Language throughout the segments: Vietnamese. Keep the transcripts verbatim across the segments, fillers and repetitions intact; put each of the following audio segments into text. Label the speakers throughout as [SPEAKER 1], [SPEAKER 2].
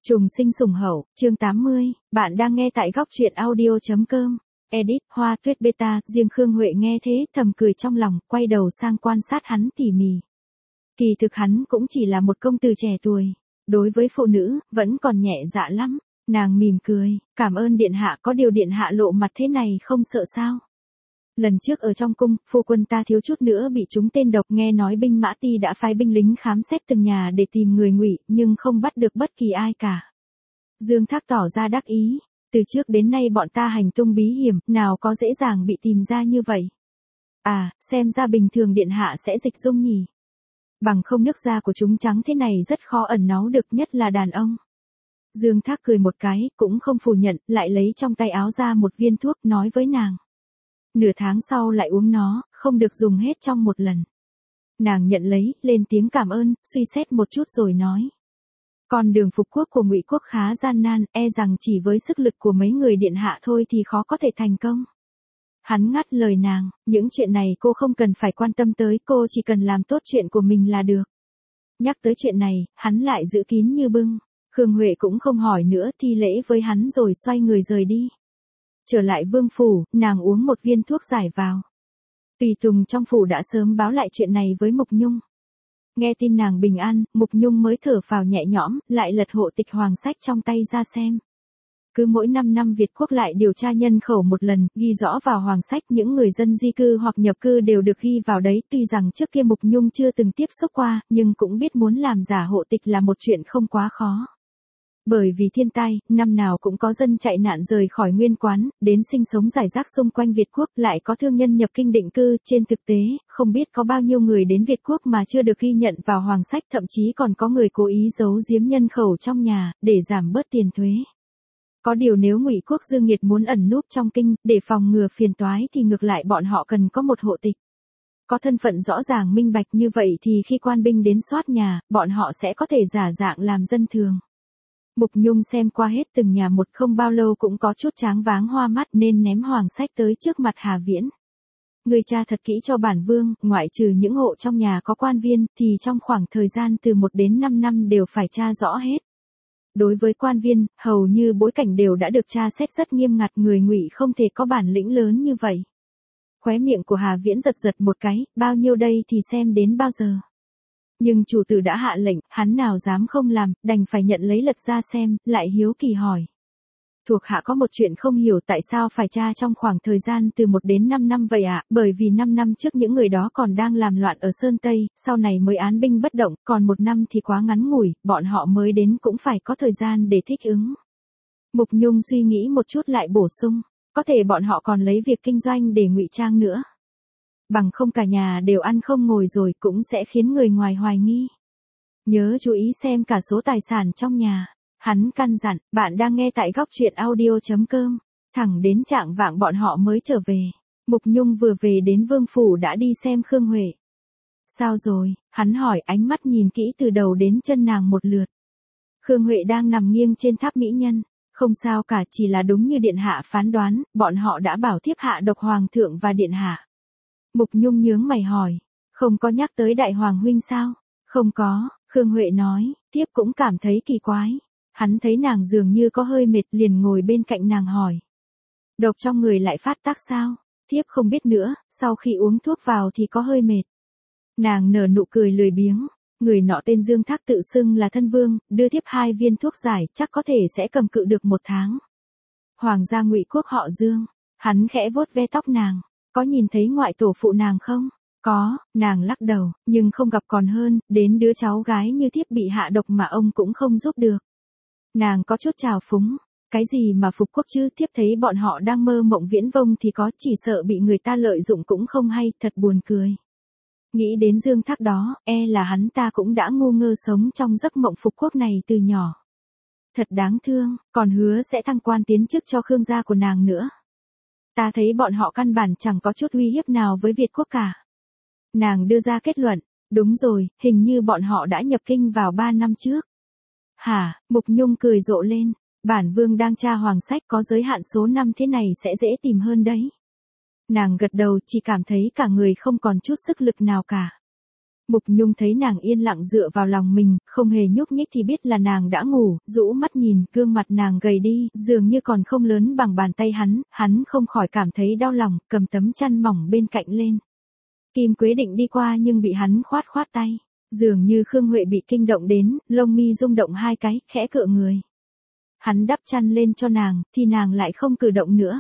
[SPEAKER 1] Trùng sinh sủng hậu, chương tám mươi, bạn đang nghe tại góc truyện audio.com. Edit, Hoa Tuyết Beta, riêng Khương Huệ nghe thế thầm cười trong lòng, quay đầu sang quan sát hắn tỉ mỉ. Kỳ thực hắn cũng chỉ là một công tử trẻ tuổi, đối với phụ nữ, vẫn còn nhẹ dạ lắm. Nàng mỉm cười, cảm ơn điện hạ, có điều điện hạ lộ mặt thế này không sợ sao. Lần trước ở trong cung, phu quân ta thiếu chút nữa bị trúng tên độc, nghe nói binh mã ti đã phái binh lính khám xét từng nhà để tìm người ngụy, nhưng không bắt được bất kỳ ai cả. Dương Thác tỏ ra đắc ý, từ trước đến nay bọn ta hành tung bí hiểm, nào có dễ dàng bị tìm ra như vậy. À, xem ra bình thường điện hạ sẽ dịch dung nhỉ. Bằng không nước da của chúng trắng thế này rất khó ẩn náu được, nhất là đàn ông. Dương Thác cười một cái, cũng không phủ nhận, lại lấy trong tay áo ra một viên thuốc, nói với nàng. Nửa tháng sau lại uống nó, không được dùng hết trong một lần. Nàng nhận lấy, lên tiếng cảm ơn, suy xét một chút rồi nói. Con đường phục quốc của Ngụy quốc khá gian nan, e rằng chỉ với sức lực của mấy người điện hạ thôi thì khó có thể thành công. Hắn ngắt lời nàng, những chuyện này cô không cần phải quan tâm tới, cô chỉ cần làm tốt chuyện của mình là được. Nhắc tới chuyện này, hắn lại giữ kín như bưng. Khương Huệ cũng không hỏi nữa, thi lễ với hắn rồi xoay người rời đi. Trở lại vương phủ, nàng uống một viên thuốc giải vào. Tùy tùng trong phủ đã sớm báo lại chuyện này với Mục Nhung. Nghe tin nàng bình an, Mục Nhung mới thở phào nhẹ nhõm, lại lật hộ tịch hoàng sách trong tay ra xem. Cứ mỗi năm năm Việt quốc lại điều tra nhân khẩu một lần, ghi rõ vào hoàng sách những người dân di cư hoặc nhập cư đều được ghi vào đấy. Tuy rằng trước kia Mục Nhung chưa từng tiếp xúc qua, nhưng cũng biết muốn làm giả hộ tịch là một chuyện không quá khó. Bởi vì thiên tai, năm nào cũng có dân chạy nạn rời khỏi nguyên quán, đến sinh sống rải rác xung quanh Việt quốc, lại có thương nhân nhập kinh định cư. Trên thực tế, không biết có bao nhiêu người đến Việt quốc mà chưa được ghi nhận vào hoàng sách, thậm chí còn có người cố ý giấu giếm nhân khẩu trong nhà, để giảm bớt tiền thuế. Có điều nếu Ngụy quốc Dương Nghiệt muốn ẩn núp trong kinh, để phòng ngừa phiền toái thì ngược lại bọn họ cần có một hộ tịch. Có thân phận rõ ràng minh bạch như vậy thì khi quan binh đến soát nhà, bọn họ sẽ có thể giả dạng làm dân thường. Mục Nhung xem qua hết từng nhà một, không bao lâu cũng có chút tráng váng hoa mắt nên ném hoàng sách tới trước mặt Hà Viễn. Người cha thật kỹ cho bản vương, ngoại trừ những hộ trong nhà có quan viên, thì trong khoảng thời gian từ một đến năm năm đều phải tra rõ hết. Đối với quan viên, hầu như bối cảnh đều đã được tra xét rất nghiêm ngặt, người Ngụy không thể có bản lĩnh lớn như vậy. Khóe miệng của Hà Viễn giật giật một cái, bao nhiêu đây thì xem đến bao giờ. Nhưng chủ tử đã hạ lệnh, hắn nào dám không làm, đành phải nhận lấy lật ra xem, lại hiếu kỳ hỏi. Thuộc hạ có một chuyện không hiểu, tại sao phải tra trong khoảng thời gian từ một đến năm năm vậy ạ? À? Bởi vì năm năm trước những người đó còn đang làm loạn ở Sơn Tây, sau này mới án binh bất động, còn một năm thì quá ngắn ngủi, bọn họ mới đến cũng phải có thời gian để thích ứng. Mục Nhung suy nghĩ một chút lại bổ sung, có thể bọn họ còn lấy việc kinh doanh để ngụy trang nữa. Bằng không cả nhà đều ăn không ngồi rồi cũng sẽ khiến người ngoài hoài nghi. Nhớ chú ý xem cả số tài sản trong nhà. Hắn căn dặn, bạn đang nghe tại góc truyện audio.com. Thẳng đến chạng vạng bọn họ mới trở về. Mục Nhung vừa về đến vương phủ đã đi xem Khương Huệ. Sao rồi? Hắn hỏi, ánh mắt nhìn kỹ từ đầu đến chân nàng một lượt. Khương Huệ đang nằm nghiêng trên tháp mỹ nhân. Không sao cả, chỉ là đúng như điện hạ phán đoán, bọn họ đã bảo thiếp hạ độc hoàng thượng và điện hạ. Mục Nhung nhướng mày hỏi, không có nhắc tới đại hoàng huynh sao? Không có, Khương Huệ nói, tiếp cũng cảm thấy kỳ quái. Hắn thấy nàng dường như có hơi mệt liền ngồi bên cạnh nàng hỏi. Độc trong người lại phát tác sao? Thiếp không biết nữa, sau khi uống thuốc vào thì có hơi mệt. Nàng nở nụ cười lười biếng, người nọ tên Dương Thác tự xưng là thân vương, đưa thiếp hai viên thuốc giải, chắc có thể sẽ cầm cự được một tháng. Hoàng gia Ngụy quốc họ Dương, hắn khẽ vuốt ve tóc nàng. Có nhìn thấy ngoại tổ phụ nàng không? Có, nàng lắc đầu, nhưng không gặp còn hơn, đến đứa cháu gái như thiếp bị hạ độc mà ông cũng không giúp được. Nàng có chút trào phúng, cái gì mà phục quốc chứ, thiếp thấy bọn họ đang mơ mộng viễn vông thì có, chỉ sợ bị người ta lợi dụng cũng không hay, thật buồn cười. Nghĩ đến Dương Thác đó, e là hắn ta cũng đã ngu ngơ sống trong giấc mộng phục quốc này từ nhỏ. Thật đáng thương, còn hứa sẽ thăng quan tiến chức cho Khương gia của nàng nữa. Ta thấy bọn họ căn bản chẳng có chút uy hiếp nào với Việt quốc cả. Nàng đưa ra kết luận, đúng rồi, hình như bọn họ đã nhập kinh vào ba năm trước. Hả, Mục Nhung cười rộ lên, bản vương đang tra hoàng sách, có giới hạn số năm thế này sẽ dễ tìm hơn đấy. Nàng gật đầu, chỉ cảm thấy cả người không còn chút sức lực nào cả. Mục Nhung thấy nàng yên lặng dựa vào lòng mình, không hề nhúc nhích thì biết là nàng đã ngủ, rũ mắt nhìn, gương mặt nàng gầy đi, dường như còn không lớn bằng bàn tay hắn, hắn không khỏi cảm thấy đau lòng, cầm tấm chăn mỏng bên cạnh lên. Kim Quế định đi qua nhưng bị hắn khoát khoát tay, dường như Khương Huệ bị kinh động đến, lông mi rung động hai cái, khẽ cựa người. Hắn đắp chăn lên cho nàng, thì nàng lại không cử động nữa.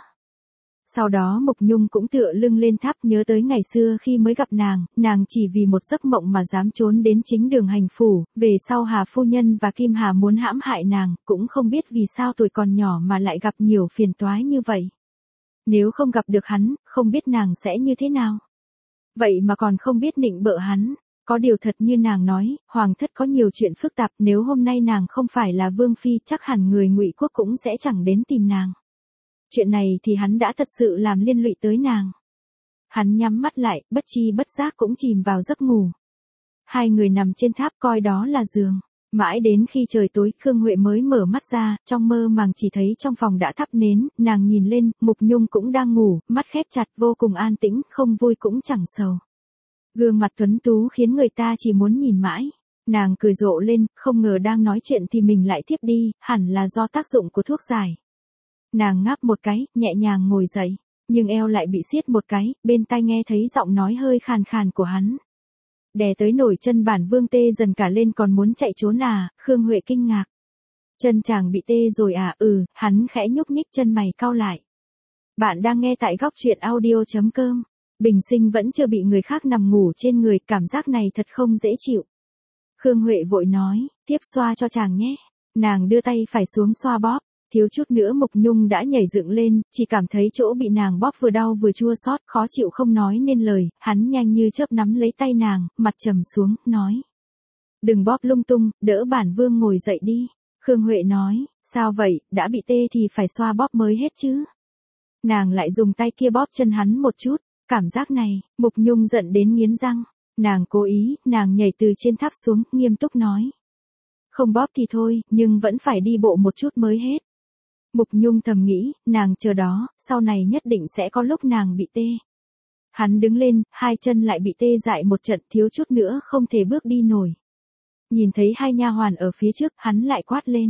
[SPEAKER 1] Sau đó Mục Nhung cũng tựa lưng lên tháp, nhớ tới ngày xưa khi mới gặp nàng, nàng chỉ vì một giấc mộng mà dám trốn đến chính đường hành phủ, về sau Hà phu nhân và Kim Hà muốn hãm hại nàng, cũng không biết vì sao tuổi còn nhỏ mà lại gặp nhiều phiền toái như vậy. Nếu không gặp được hắn, không biết nàng sẽ như thế nào. Vậy mà còn không biết nịnh bợ hắn. Có điều thật như nàng nói, hoàng thất có nhiều chuyện phức tạp, nếu hôm nay nàng không phải là vương phi, chắc hẳn người Ngụy quốc cũng sẽ chẳng đến tìm nàng. Chuyện này thì hắn đã thật sự làm liên lụy tới nàng. Hắn nhắm mắt lại, bất chi bất giác cũng chìm vào giấc ngủ. Hai người nằm trên tháp coi đó là giường. Mãi đến khi trời tối, Khương Huệ mới mở mắt ra, trong mơ màng chỉ thấy trong phòng đã thắp nến, nàng nhìn lên, Mục Nhung cũng đang ngủ, mắt khép chặt vô cùng an tĩnh, không vui cũng chẳng sầu. Gương mặt tuấn tú khiến người ta chỉ muốn nhìn mãi. Nàng cười rộ lên, không ngờ đang nói chuyện thì mình lại thiếp đi, hẳn là do tác dụng của thuốc giải. Nàng ngáp một cái, nhẹ nhàng ngồi dậy, nhưng eo lại bị siết một cái, bên tai nghe thấy giọng nói hơi khàn khàn của hắn. Đè tới nổi chân bản vương tê dần cả lên, còn muốn chạy trốn à? Khương Huệ kinh ngạc. Chân chàng bị tê rồi à? Ừ, hắn khẽ nhúc nhích chân mày cau lại. Bạn đang nghe tại góc truyện audio chấm com. Bình sinh vẫn chưa bị người khác nằm ngủ trên người, cảm giác này thật không dễ chịu. Khương Huệ vội nói, tiếp xoa cho chàng nhé. Nàng đưa tay phải xuống xoa bóp, thiếu chút nữa Mục Nhung đã nhảy dựng lên, chỉ cảm thấy chỗ bị nàng bóp vừa đau vừa chua xót, khó chịu không nói nên lời, hắn nhanh như chớp nắm lấy tay nàng, mặt trầm xuống, nói. Đừng bóp lung tung, đỡ bản vương ngồi dậy đi. Khương Huệ nói, sao vậy, đã bị tê thì phải xoa bóp mới hết chứ. Nàng lại dùng tay kia bóp chân hắn một chút. Cảm giác này, Mục Nhung giận đến nghiến răng. Nàng cố ý, nàng nhảy từ trên tháp xuống, nghiêm túc nói. Không bóp thì thôi, nhưng vẫn phải đi bộ một chút mới hết. Mục Nhung thầm nghĩ, nàng chờ đó, sau này nhất định sẽ có lúc nàng bị tê. Hắn đứng lên, hai chân lại bị tê dại một trận, thiếu chút nữa không thể bước đi nổi. Nhìn thấy hai nha hoàn ở phía trước, hắn lại quát lên.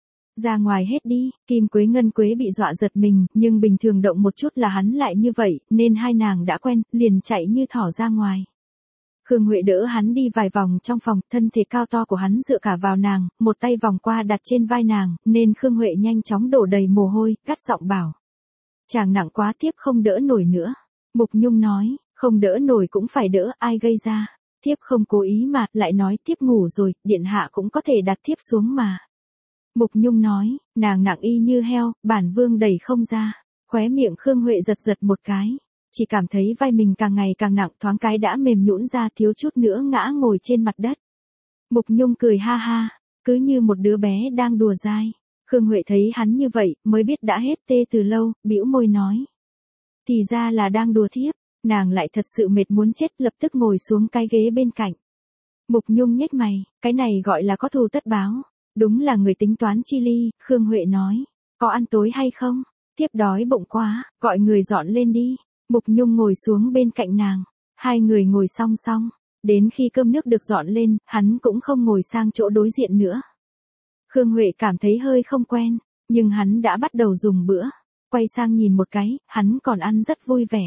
[SPEAKER 1] Ra ngoài hết đi. Kim Quế Ngân Quế bị dọa giật mình, nhưng bình thường động một chút là hắn lại như vậy, nên hai nàng đã quen, liền chạy như thỏ ra ngoài. Khương Huệ đỡ hắn đi vài vòng trong phòng, thân thể cao to của hắn dựa cả vào nàng, một tay vòng qua đặt trên vai nàng, nên Khương Huệ nhanh chóng đổ đầy mồ hôi, gắt giọng bảo. Chàng nặng quá, tiếp không đỡ nổi nữa. Mục Nhung nói, không đỡ nổi cũng phải đỡ, ai gây ra. Thiếp không cố ý mà, lại nói thiếp ngủ rồi, điện hạ cũng có thể đặt thiếp xuống mà. Mục Nhung nói, nàng nặng y như heo, bản vương đẩy không ra. Khóe miệng Khương Huệ giật giật một cái. Chỉ cảm thấy vai mình càng ngày càng nặng, thoáng cái đã mềm nhũn ra, thiếu chút nữa ngã ngồi trên mặt đất. Mục Nhung cười ha ha, cứ như một đứa bé đang đùa dai. Khương Huệ thấy hắn như vậy, mới biết đã hết tê từ lâu, bĩu môi nói. Thì ra là đang đùa thiếp, nàng lại thật sự mệt muốn chết, lập tức ngồi xuống cái ghế bên cạnh. Mục Nhung nhếch mày, cái này gọi là có thù tất báo. Đúng là người tính toán chi ly. Khương Huệ nói, có ăn tối hay không? Thiếp đói bụng quá, gọi người dọn lên đi. Mục Nhung ngồi xuống bên cạnh nàng, hai người ngồi song song, đến khi cơm nước được dọn lên, hắn cũng không ngồi sang chỗ đối diện nữa. Khương Huệ cảm thấy hơi không quen, nhưng hắn đã bắt đầu dùng bữa, quay sang nhìn một cái, hắn còn ăn rất vui vẻ.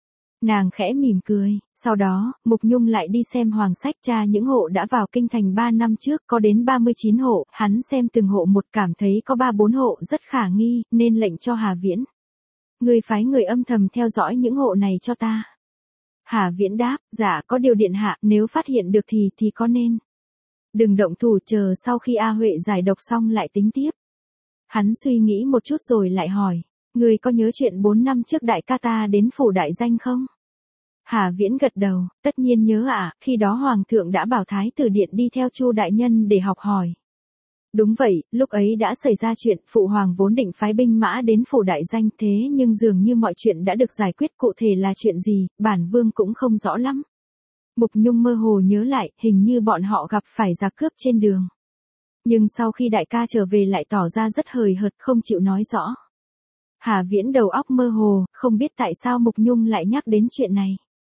[SPEAKER 1] Nàng khẽ mỉm cười, sau đó, Mục Nhung lại đi xem hoàng sách tra những hộ đã vào kinh thành ba năm trước, có đến ba mươi chín hộ, hắn xem từng hộ một cảm thấy có ba bốn hộ rất khả nghi, nên lệnh cho Hà Viễn. Người phái người âm thầm theo dõi những hộ này cho ta. Hà Viễn đáp, dạ có điều điện hạ, nếu phát hiện được thì thì có nên. Đừng động thủ, chờ sau khi A Huệ giải độc xong lại tính tiếp. Hắn suy nghĩ một chút rồi lại hỏi, người có nhớ chuyện bốn năm trước đại ca ta đến phủ đại danh không? Hà Viễn gật đầu, tất nhiên nhớ ạ, à, khi đó hoàng thượng đã bảo thái tử điện đi theo Chu đại nhân để học hỏi. Đúng vậy, lúc ấy đã xảy ra chuyện, phụ hoàng vốn định phái binh mã đến phủ đại danh, thế nhưng dường như mọi chuyện đã được giải quyết, cụ thể là chuyện gì, bản vương cũng không rõ lắm. Mục Nhung mơ hồ nhớ lại, hình như bọn họ gặp phải giặc cướp trên đường. Nhưng sau khi đại ca trở về lại tỏ ra rất hời hợt, không chịu nói rõ. Hà Viễn đầu óc mơ hồ, không biết tại sao Mục Nhung lại nhắc đến chuyện này.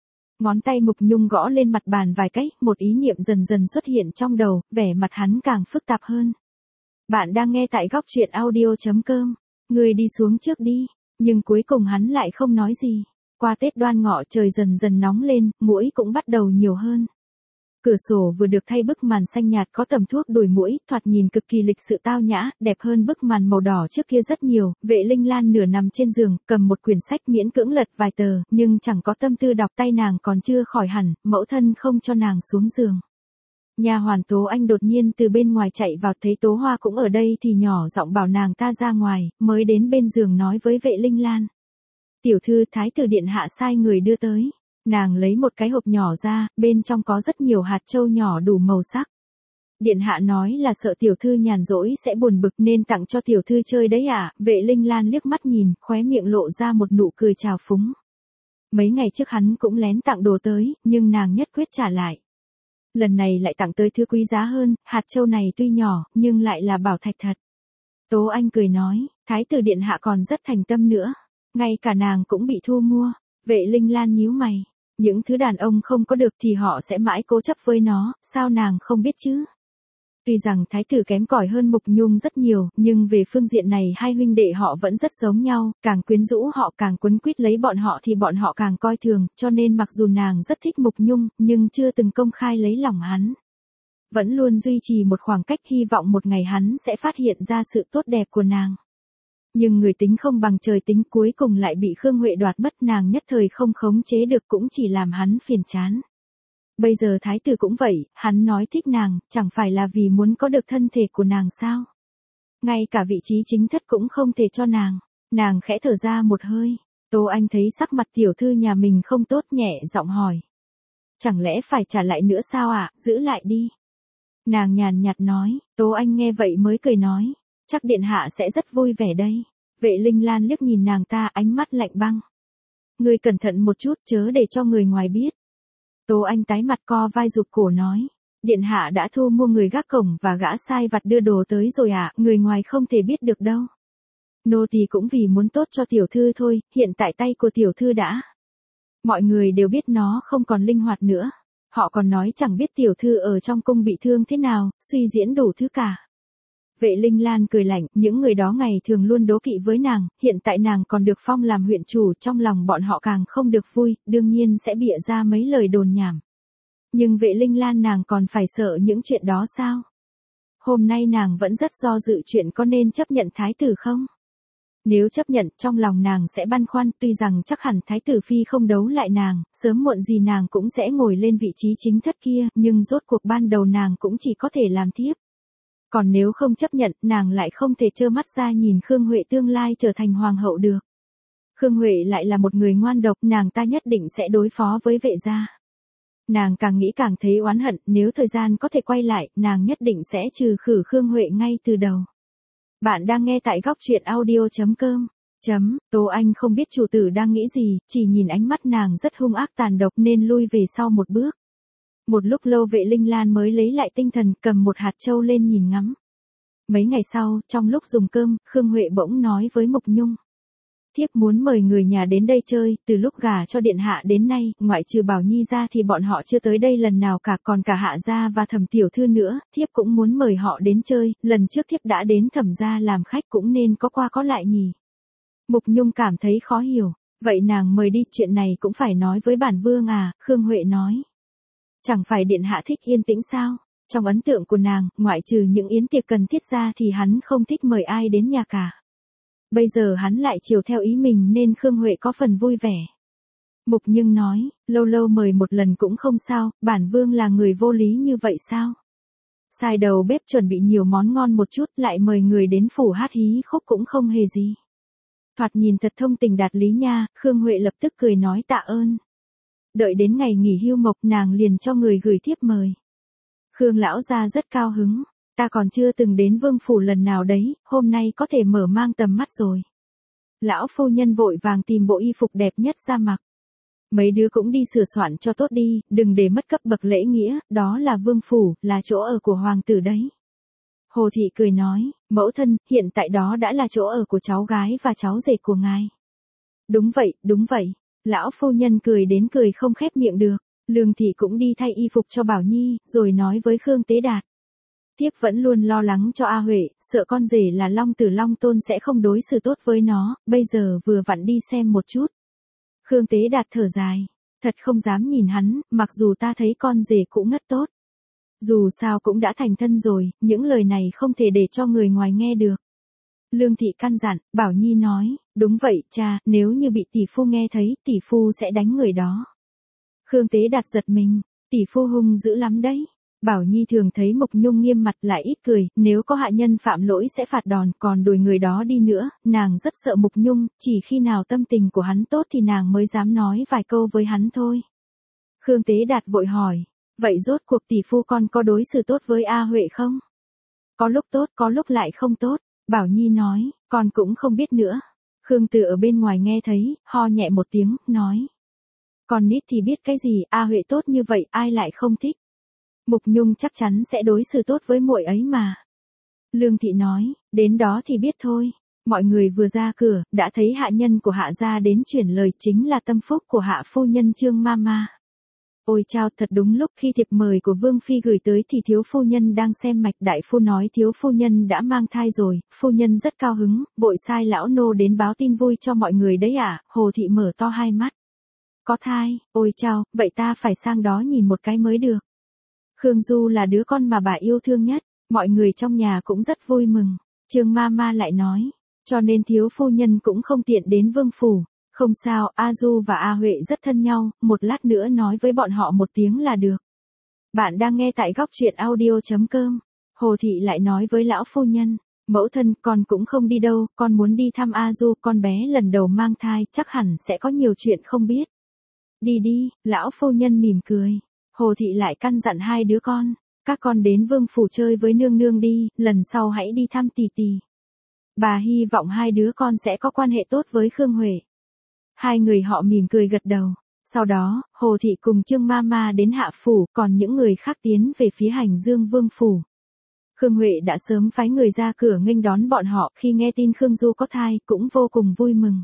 [SPEAKER 1] Ngón tay Mục Nhung gõ lên mặt bàn vài cái, một ý niệm dần dần xuất hiện trong đầu, vẻ mặt hắn càng phức tạp hơn. Bạn đang nghe tại góc truyện audio.com. Người đi xuống trước đi. Nhưng cuối cùng hắn lại không nói gì. Qua Tết Đoan Ngọ trời dần dần nóng lên, muỗi cũng bắt đầu nhiều hơn. Cửa sổ vừa được thay bức màn xanh nhạt có tầm thuốc đuổi muỗi, thoạt nhìn cực kỳ lịch sự tao nhã, đẹp hơn bức màn màu đỏ trước kia rất nhiều. Vệ Linh Lan nửa nằm trên giường, cầm một quyển sách miễn cưỡng lật vài tờ, nhưng chẳng có tâm tư đọc, tay nàng còn chưa khỏi hẳn, mẫu thân không cho nàng xuống giường. Nha hoàn Tố Anh đột nhiên từ bên ngoài chạy vào, thấy Tố Hoa cũng ở đây thì nhỏ giọng bảo nàng ta ra ngoài, mới đến bên giường nói với Vệ Linh Lan. Tiểu thư, thái tử điện hạ sai người đưa tới. Nàng lấy một cái hộp nhỏ ra, bên trong có rất nhiều hạt châu nhỏ đủ màu sắc. Điện hạ nói là sợ tiểu thư nhàn rỗi sẽ buồn bực nên tặng cho tiểu thư chơi đấy ạ. À? Vệ Linh Lan liếc mắt nhìn, khóe miệng lộ ra một nụ cười trào phúng. Mấy ngày trước hắn cũng lén tặng đồ tới, nhưng nàng nhất quyết trả lại. Lần này lại tặng tới thứ quý giá hơn, hạt châu này tuy nhỏ, nhưng lại là bảo thạch thật. Tố Anh cười nói, thái tử điện hạ còn rất thành tâm nữa. Ngay cả nàng cũng bị thu mua. Vệ Linh Lan nhíu mày. Những thứ đàn ông không có được thì họ sẽ mãi cố chấp với nó, sao nàng không biết chứ? Tuy rằng thái tử kém cỏi hơn Mục Nhung rất nhiều, nhưng về phương diện này hai huynh đệ họ vẫn rất giống nhau, càng quyến rũ họ càng quấn quýt lấy bọn họ thì bọn họ càng coi thường, cho nên mặc dù nàng rất thích Mục Nhung, nhưng chưa từng công khai lấy lòng hắn. Vẫn luôn duy trì một khoảng cách, hy vọng một ngày hắn sẽ phát hiện ra sự tốt đẹp của nàng. Nhưng người tính không bằng trời tính, cuối cùng lại bị Khương Huệ đoạt mất, nàng nhất thời không khống chế được, cũng chỉ làm hắn phiền chán. Bây giờ thái tử cũng vậy, hắn nói thích nàng, chẳng phải là vì muốn có được thân thể của nàng sao? Ngay cả vị trí chính thất cũng không thể cho nàng. Nàng khẽ thở ra một hơi. Tố Anh thấy sắc mặt tiểu thư nhà mình không tốt, nhẹ giọng hỏi. Chẳng lẽ phải trả lại nữa sao ạ, à? Giữ lại đi. Nàng nhàn nhạt nói. Tố Anh nghe vậy mới cười nói. Chắc điện hạ sẽ rất vui vẻ đây. Vệ Linh Lan liếc nhìn nàng ta, ánh mắt lạnh băng. Ngươi cẩn thận một chút, chớ để cho người ngoài biết. Tố Anh tái mặt co vai rụt cổ nói. Điện hạ đã thu mua người gác cổng và gã sai vặt đưa đồ tới rồi ạ, à? Người ngoài không thể biết được đâu. Nô tỳ cũng vì muốn tốt cho tiểu thư thôi, hiện tại tay của tiểu thư đã. Mọi người đều biết nó không còn linh hoạt nữa. Họ còn nói chẳng biết tiểu thư ở trong cung bị thương thế nào, suy diễn đủ thứ cả. Vệ Linh Lan cười lạnh, những người đó ngày thường luôn đố kỵ với nàng, hiện tại nàng còn được phong làm huyện chủ, trong lòng bọn họ càng không được vui, đương nhiên sẽ bịa ra mấy lời đồn nhảm. Nhưng Vệ Linh Lan nàng còn phải sợ những chuyện đó sao? Hôm nay nàng vẫn rất do dự chuyện có nên chấp nhận thái tử không? Nếu chấp nhận, trong lòng nàng sẽ băn khoăn, tuy rằng chắc hẳn thái tử phi không đấu lại nàng, sớm muộn gì nàng cũng sẽ ngồi lên vị trí chính thất kia, nhưng rốt cuộc ban đầu nàng cũng chỉ có thể làm tiếp. Còn nếu không chấp nhận, nàng lại không thể trơ mắt ra nhìn Khương Huệ tương lai trở thành hoàng hậu được. Khương Huệ lại là một người ngoan độc, nàng ta nhất định sẽ đối phó với Vệ gia. Nàng càng nghĩ càng thấy oán hận, nếu thời gian có thể quay lại, nàng nhất định sẽ trừ khử Khương Huệ ngay từ đầu. Bạn đang nghe tại góc truyện audio.com. Chấm, Tố Anh không biết chủ tử đang nghĩ gì, chỉ nhìn ánh mắt nàng rất hung ác tàn độc nên lui về sau một bước. Một lúc lâu Vệ Linh Lan mới lấy lại tinh thần, cầm một hạt châu lên nhìn ngắm. Mấy ngày sau, trong lúc dùng cơm, Khương Huệ bỗng nói với Mục Nhung. Thiếp muốn mời người nhà đến đây chơi, từ lúc gả cho điện hạ đến nay, ngoại trừ Bảo Nhi ra thì bọn họ chưa tới đây lần nào cả, còn cả Hạ gia và Thẩm tiểu thư nữa, thiếp cũng muốn mời họ đến chơi, lần trước thiếp đã đến Thẩm gia làm khách cũng nên có qua có lại nhỉ. Mục Nhung cảm thấy khó hiểu, vậy nàng mời đi, chuyện này cũng phải nói với bản vương à, Khương Huệ nói. Chẳng phải điện hạ thích yên tĩnh sao? Trong ấn tượng của nàng, ngoại trừ những yến tiệc cần thiết ra thì hắn không thích mời ai đến nhà cả. Bây giờ hắn lại chiều theo ý mình nên Khương Huệ có phần vui vẻ. Mục Nhung nói, lâu lâu mời một lần cũng không sao, bản vương là người vô lý như vậy sao? Sai đầu bếp chuẩn bị nhiều món ngon một chút, lại mời người đến phủ hát hí khúc cũng không hề gì. Thoạt nhìn thật thông tình đạt lý nha, Khương Huệ lập tức cười nói tạ ơn. Đợi đến ngày nghỉ hưu mộc, nàng liền cho người gửi thiếp mời. Khương lão gia rất cao hứng, ta còn chưa từng đến vương phủ lần nào đấy, hôm nay có thể mở mang tầm mắt rồi. Lão phu nhân vội vàng tìm bộ y phục đẹp nhất ra mặc. Mấy đứa cũng đi sửa soạn cho tốt đi, đừng để mất cấp bậc lễ nghĩa, đó là vương phủ, là chỗ ở của hoàng tử đấy. Hồ thị cười nói, mẫu thân, hiện tại đó đã là chỗ ở của cháu gái và cháu rể của ngài. Đúng vậy, đúng vậy. Lão phu nhân cười đến cười không khép miệng được. Lương thị cũng đi thay y phục cho Bảo Nhi, rồi nói với Khương Tế Đạt. Thiếp vẫn luôn lo lắng cho A Huệ, sợ con rể là Long Tử Long Tôn sẽ không đối xử tốt với nó, bây giờ vừa vặn đi xem một chút. Khương Tế Đạt thở dài. Thật không dám nhìn hắn, mặc dù ta thấy con rể cũng ngất tốt. Dù sao cũng đã thành thân rồi, những lời này không thể để cho người ngoài nghe được. Lương thị căn dặn, Bảo Nhi nói, đúng vậy cha, nếu như bị tỷ phu nghe thấy, tỷ phu sẽ đánh người đó. Khương Tế Đạt giật mình, tỷ phu hung dữ lắm đấy. Bảo Nhi thường thấy Mộc Nhung nghiêm mặt lại ít cười, nếu có hạ nhân phạm lỗi sẽ phạt đòn, còn đuổi người đó đi nữa, nàng rất sợ Mộc Nhung, chỉ khi nào tâm tình của hắn tốt thì nàng mới dám nói vài câu với hắn thôi. Khương Tế Đạt vội hỏi, vậy rốt cuộc tỷ phu con có đối xử tốt với A Huệ không? Có lúc tốt, có lúc lại không tốt. Bảo Nhi nói, con cũng không biết nữa. Khương Tử ở bên ngoài nghe thấy, ho nhẹ một tiếng, nói. Con nít thì biết cái gì, A Huệ tốt như vậy, ai lại không thích. Mục Nhung chắc chắn sẽ đối xử tốt với muội ấy mà. Lương thị nói, đến đó thì biết thôi. Mọi người vừa ra cửa, đã thấy hạ nhân của hạ gia đến chuyển lời, chính là tâm phúc của hạ phu nhân Trương Mama. Ôi chao, thật đúng lúc khi thiệp mời của Vương Phi gửi tới thì thiếu phu nhân đang xem mạch, đại phu nói thiếu phu nhân đã mang thai rồi, phu nhân rất cao hứng, vội sai lão nô đến báo tin vui cho mọi người đấy ạ. Hồ thị mở to hai mắt. Có thai, ôi chao, vậy ta phải sang đó nhìn một cái mới được. Khương Du là đứa con mà bà yêu thương nhất, mọi người trong nhà cũng rất vui mừng. Trương Mama lại nói, cho nên thiếu phu nhân cũng không tiện đến Vương phủ. Không sao, A Du và A Huệ rất thân nhau, một lát nữa nói với bọn họ một tiếng là được. Bạn đang nghe tại góc truyện audio chấm com. Hồ thị lại nói với lão phu nhân, mẫu thân, con cũng không đi đâu, con muốn đi thăm A Du, con bé lần đầu mang thai, chắc hẳn sẽ có nhiều chuyện không biết. Đi đi, lão phu nhân mỉm cười. Hồ thị lại căn dặn hai đứa con, các con đến Vương phủ chơi với nương nương đi, lần sau hãy đi thăm tỷ tỷ. Bà hy vọng hai đứa con sẽ có quan hệ tốt với Khương Huệ. Hai người họ mỉm cười gật đầu. Sau đó, Hồ thị cùng Trương Mama đến hạ phủ, còn những người khác tiến về phía Hành Dương Vương phủ. Khương Huệ đã sớm phái người ra cửa nghênh đón bọn họ, khi nghe tin Khương Du có thai, cũng vô cùng vui mừng.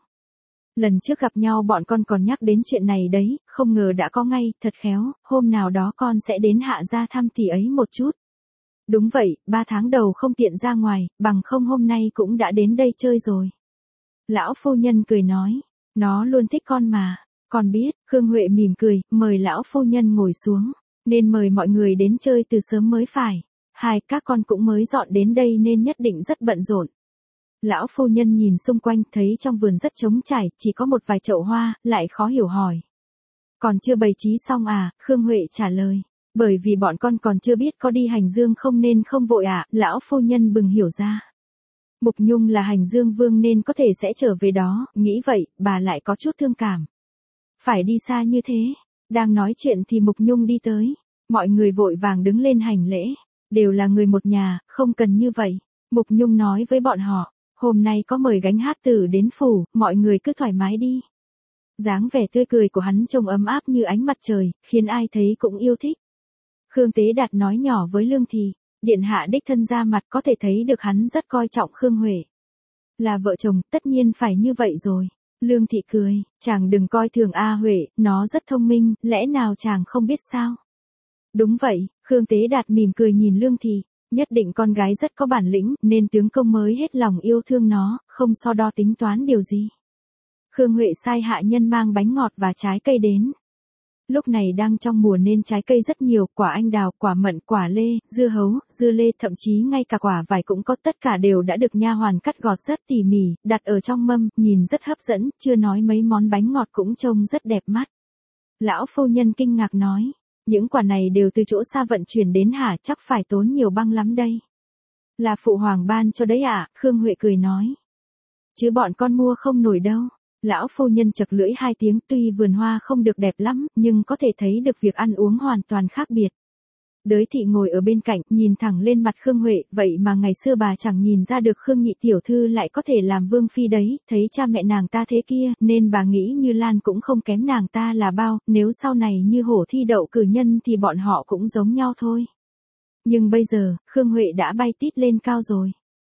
[SPEAKER 1] Lần trước gặp nhau bọn con còn nhắc đến chuyện này đấy, không ngờ đã có ngay, thật khéo, hôm nào đó con sẽ đến hạ gia thăm tỷ ấy một chút. Đúng vậy, ba tháng đầu không tiện ra ngoài, bằng không hôm nay cũng đã đến đây chơi rồi. Lão phu nhân cười nói, nó luôn thích con mà. Con biết, Khương Huệ mỉm cười, mời lão phu nhân ngồi xuống, nên mời mọi người đến chơi từ sớm mới phải. Hai, các con cũng mới dọn đến đây nên nhất định rất bận rộn. Lão phu nhân nhìn xung quanh, thấy trong vườn rất trống trải, chỉ có một vài chậu hoa, lại khó hiểu hỏi. Còn chưa bày trí xong à, Khương Huệ trả lời. Bởi vì bọn con còn chưa biết có đi Hành Dương không nên không vội ạ, à, lão phu nhân bừng hiểu ra. Mục Nhung là Hành Dương Vương nên có thể sẽ trở về đó, nghĩ vậy, bà lại có chút thương cảm. Phải đi xa như thế. Đang nói chuyện thì Mục Nhung đi tới. Mọi người vội vàng đứng lên hành lễ. Đều là người một nhà, không cần như vậy. Mục Nhung nói với bọn họ, hôm nay có mời gánh hát tử đến phủ, mọi người cứ thoải mái đi. Dáng vẻ tươi cười của hắn trông ấm áp như ánh mặt trời, khiến ai thấy cũng yêu thích. Khương Tế Đạt nói nhỏ với Lương Thị, điện hạ đích thân ra mặt, có thể thấy được hắn rất coi trọng Khương Huệ. Là vợ chồng, tất nhiên phải như vậy rồi. Lương Thị cười, chàng đừng coi thường A Huệ, nó rất thông minh, lẽ nào chàng không biết sao? Đúng vậy, Khương Tế Đạt mỉm cười nhìn Lương Thị, nhất định con gái rất có bản lĩnh, nên tướng công mới hết lòng yêu thương nó, không so đo tính toán điều gì. Khương Huệ sai hạ nhân mang bánh ngọt và trái cây đến. Lúc này đang trong mùa nên trái cây rất nhiều, quả anh đào, quả mận, quả lê, dưa hấu, dưa lê, thậm chí ngay cả quả vải cũng có, tất cả đều đã được nha hoàn cắt gọt rất tỉ mỉ, đặt ở trong mâm, nhìn rất hấp dẫn, chưa nói mấy món bánh ngọt cũng trông rất đẹp mắt. Lão phu nhân kinh ngạc nói, những quả này đều từ chỗ xa vận chuyển đến hả, chắc phải tốn nhiều băng lắm đây. Là phụ hoàng ban cho đấy ạ, à? Khương Huệ cười nói. Chứ bọn con mua không nổi đâu. Lão phu nhân chật lưỡi hai tiếng, tuy vườn hoa không được đẹp lắm, nhưng có thể thấy được việc ăn uống hoàn toàn khác biệt. Đới thị ngồi ở bên cạnh, nhìn thẳng lên mặt Khương Huệ, vậy mà ngày xưa bà chẳng nhìn ra được Khương nhị tiểu thư lại có thể làm vương phi đấy, thấy cha mẹ nàng ta thế kia, nên bà nghĩ Như Lan cũng không kém nàng ta là bao, nếu sau này như hổ thi đậu cử nhân thì bọn họ cũng giống nhau thôi. Nhưng bây giờ, Khương Huệ đã bay tít lên cao rồi.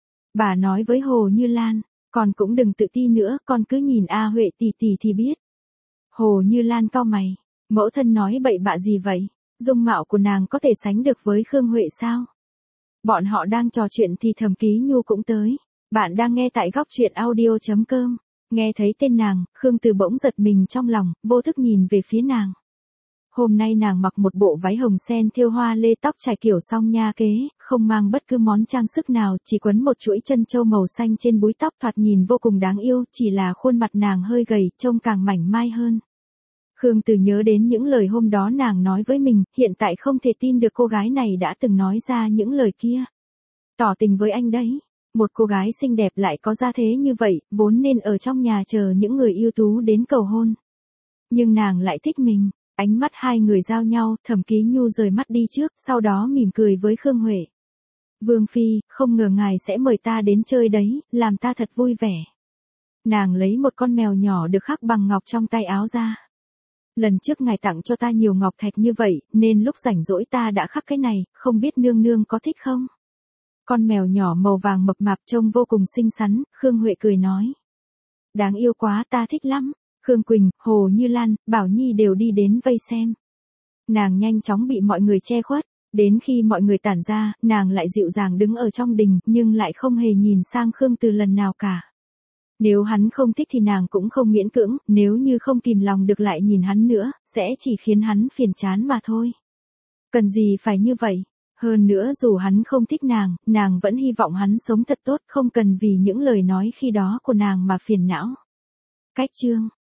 [SPEAKER 1] Bà nói với Hồ Như Lan, con cũng đừng tự ti nữa, con cứ nhìn A Huệ tỷ tỷ thì biết. Hồ Như Lan cau mày, mẫu thân nói bậy bạ gì vậy? Dung mạo của nàng có thể sánh được với Khương Huệ sao? Bọn họ đang trò chuyện thì Thẩm Ký Nhu cũng tới. Bạn đang nghe tại góc truyện audio chấm com. Nghe thấy tên nàng, Khương Từ bỗng giật mình trong lòng, vô thức nhìn về phía nàng. Hôm nay nàng mặc một bộ váy hồng sen thêu hoa lê, tóc trải kiểu song nha kế, không mang bất cứ món trang sức nào, chỉ quấn một chuỗi chân châu màu xanh trên búi tóc, thoạt nhìn vô cùng đáng yêu, chỉ là khuôn mặt nàng hơi gầy, trông càng mảnh mai hơn. Khương Từ nhớ đến những lời hôm đó nàng nói với mình, hiện tại không thể tin được cô gái này đã từng nói ra những lời kia. Tỏ tình với anh đấy. Một cô gái xinh đẹp lại có gia thế như vậy, vốn nên ở trong nhà chờ những người ưu tú đến cầu hôn. Nhưng nàng lại thích mình. Ánh mắt hai người giao nhau, Thẩm Ký Nhu rời mắt đi trước, sau đó mỉm cười với Khương Huệ. Vương Phi, không ngờ ngài sẽ mời ta đến chơi đấy, làm ta thật vui vẻ. Nàng lấy một con mèo nhỏ được khắc bằng ngọc trong tay áo ra. Lần trước ngài tặng cho ta nhiều ngọc thạch như vậy, nên lúc rảnh rỗi ta đã khắc cái này, không biết nương nương có thích không? Con mèo nhỏ màu vàng mập mạp trông vô cùng xinh xắn, Khương Huệ cười nói. Đáng yêu quá, ta thích lắm. Khương Quỳnh, Hồ Như Lan, Bảo Nhi đều đi đến vây xem. Nàng nhanh chóng bị mọi người che khuất, đến khi mọi người tản ra, nàng lại dịu dàng đứng ở trong đình, nhưng lại không hề nhìn sang Khương Từ lần nào cả. Nếu hắn không thích thì nàng cũng không miễn cưỡng, nếu như không kìm lòng được lại nhìn hắn nữa, sẽ chỉ khiến hắn phiền chán mà thôi. Cần gì phải như vậy? Hơn nữa dù hắn không thích nàng, nàng vẫn hy vọng hắn sống thật tốt, không cần vì những lời nói khi đó của nàng mà phiền não. Cách chương